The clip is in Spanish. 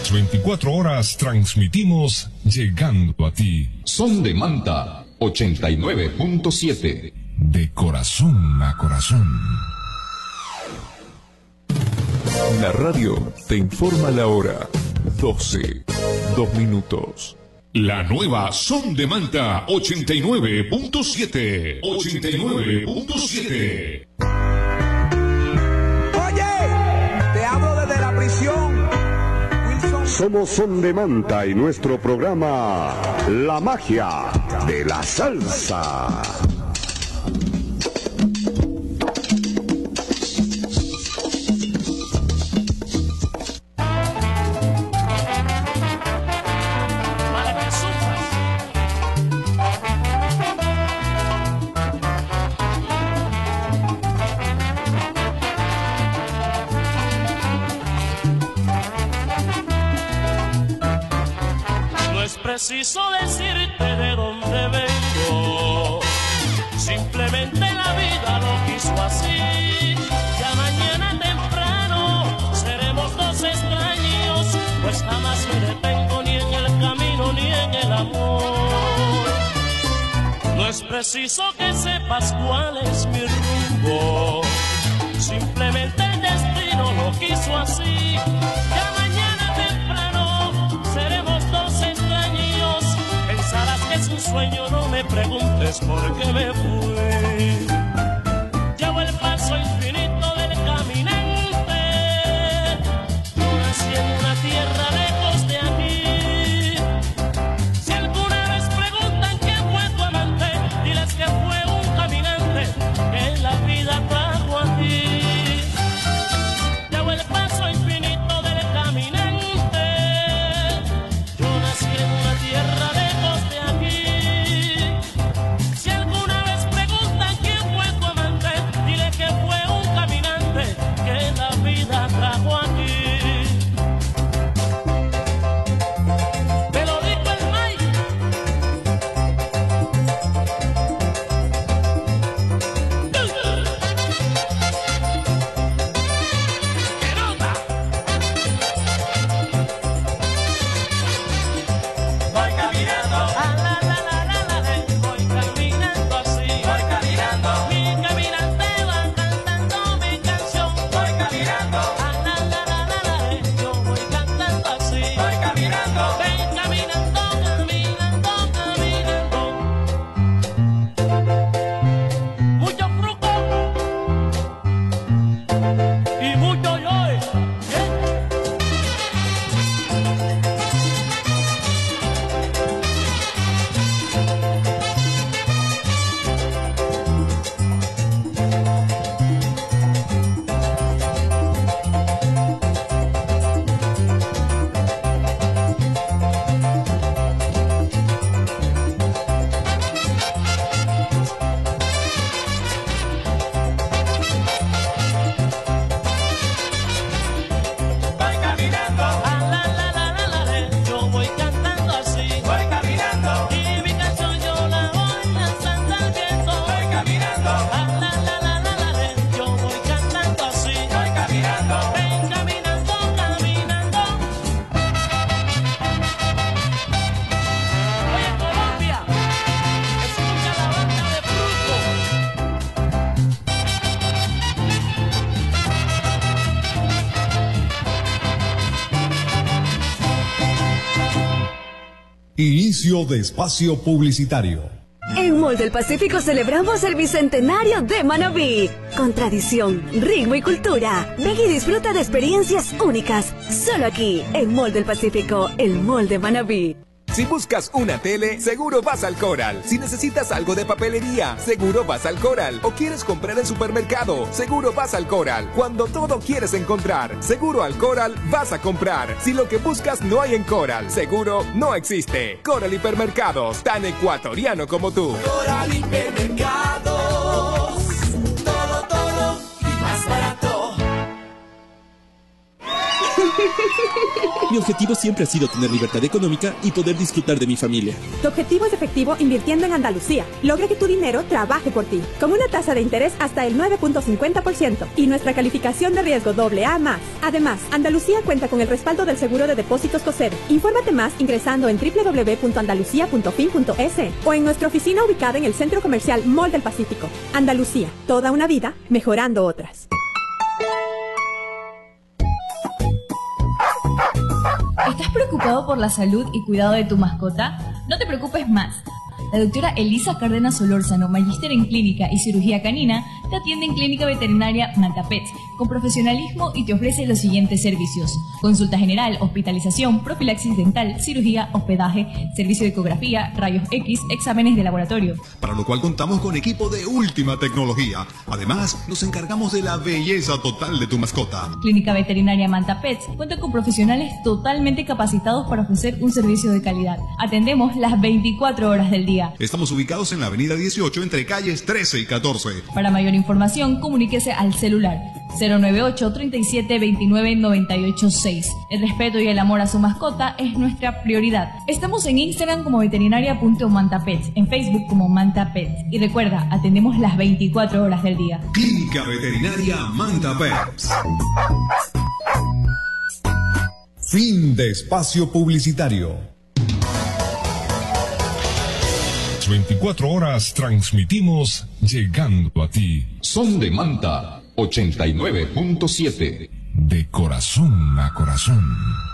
Las 24 horas transmitimos llegando a ti. Son de Manta 89.7. De corazón a corazón. La radio te informa la hora. 12, 2 minutos. La nueva Son de Manta 89.7. 89.7. Somos Son de Manta y nuestro programa La Magia de la Salsa. Preciso decirte de dónde vengo, simplemente la vida lo quiso así. Ya mañana temprano seremos dos extraños, pues jamás me detengo ni en el camino ni en el amor. No es preciso que sepas cuál es mi rumbo, simplemente el destino lo quiso así. Ya mañana temprano seremos dos extraños. Pensarás que es un sueño, no me preguntes por qué me fui. Llevo el paso infinito del caminante. Yo nací en una tierra lejos de aquí. Si alguna vez preguntan quién fue tu amante, diles que fue un caminante que en la vida trajo a ti. Llevo el paso infinito del caminante. Yo nací en una tierra lejos. Inicio de espacio publicitario. En Mall del Pacífico celebramos el bicentenario de Manabí. Con tradición, ritmo y cultura. Ven y disfruta de experiencias únicas. Solo aquí, en Mall del Pacífico, el Mall de Manabí. Si buscas una tele, seguro vas al Coral. Si necesitas algo de papelería, seguro vas al Coral. O quieres comprar en supermercado, seguro vas al Coral. Cuando todo quieres encontrar, seguro al Coral vas a comprar. Si lo que buscas no hay en Coral, seguro no existe. Coral Hipermercados, tan ecuatoriano como tú. Coral Hipermercados, todo y más barato. Mi objetivo siempre ha sido tener libertad económica y poder disfrutar de mi familia. Tu objetivo es efectivo invirtiendo en Andalucía. Logra que tu dinero trabaje por ti, con una tasa de interés hasta el 9.50% y nuestra calificación de riesgo AA+. Además, Andalucía cuenta con el respaldo del Seguro de Depósitos COSER. Infórmate más ingresando en www.andalucia.fin.es o en nuestra oficina ubicada en el Centro Comercial Mall del Pacífico. Andalucía, toda una vida mejorando otras. ¿Estás preocupado por la salud y cuidado de tu mascota? No te preocupes más. La doctora Elisa Cárdenas Solórzano, magíster en clínica y cirugía canina, te atiende en Clínica Veterinaria Manta Pets con profesionalismo y te ofrece los siguientes servicios: consulta general, hospitalización, profilaxis dental, cirugía, hospedaje, servicio de ecografía, rayos X, exámenes de laboratorio. Para lo cual contamos con equipo de última tecnología. Además, nos encargamos de la belleza total de tu mascota. Clínica Veterinaria Manta Pets cuenta con profesionales totalmente capacitados para ofrecer un servicio de calidad. Atendemos las 24 horas del día. Estamos ubicados en la avenida 18 entre calles 13 y 14. Para mayor información, comuníquese al celular 098 37 29 98 6. El respeto y el amor a su mascota es nuestra prioridad. Estamos en Instagram como veterinaria.mantapets, en Facebook como Manta Pets. Y recuerda, atendemos las 24 horas del día. Clínica Veterinaria Manta Pets. Fin de espacio publicitario. 24 horas transmitimos llegando a ti. Son de Manta 89.7. De corazón a corazón.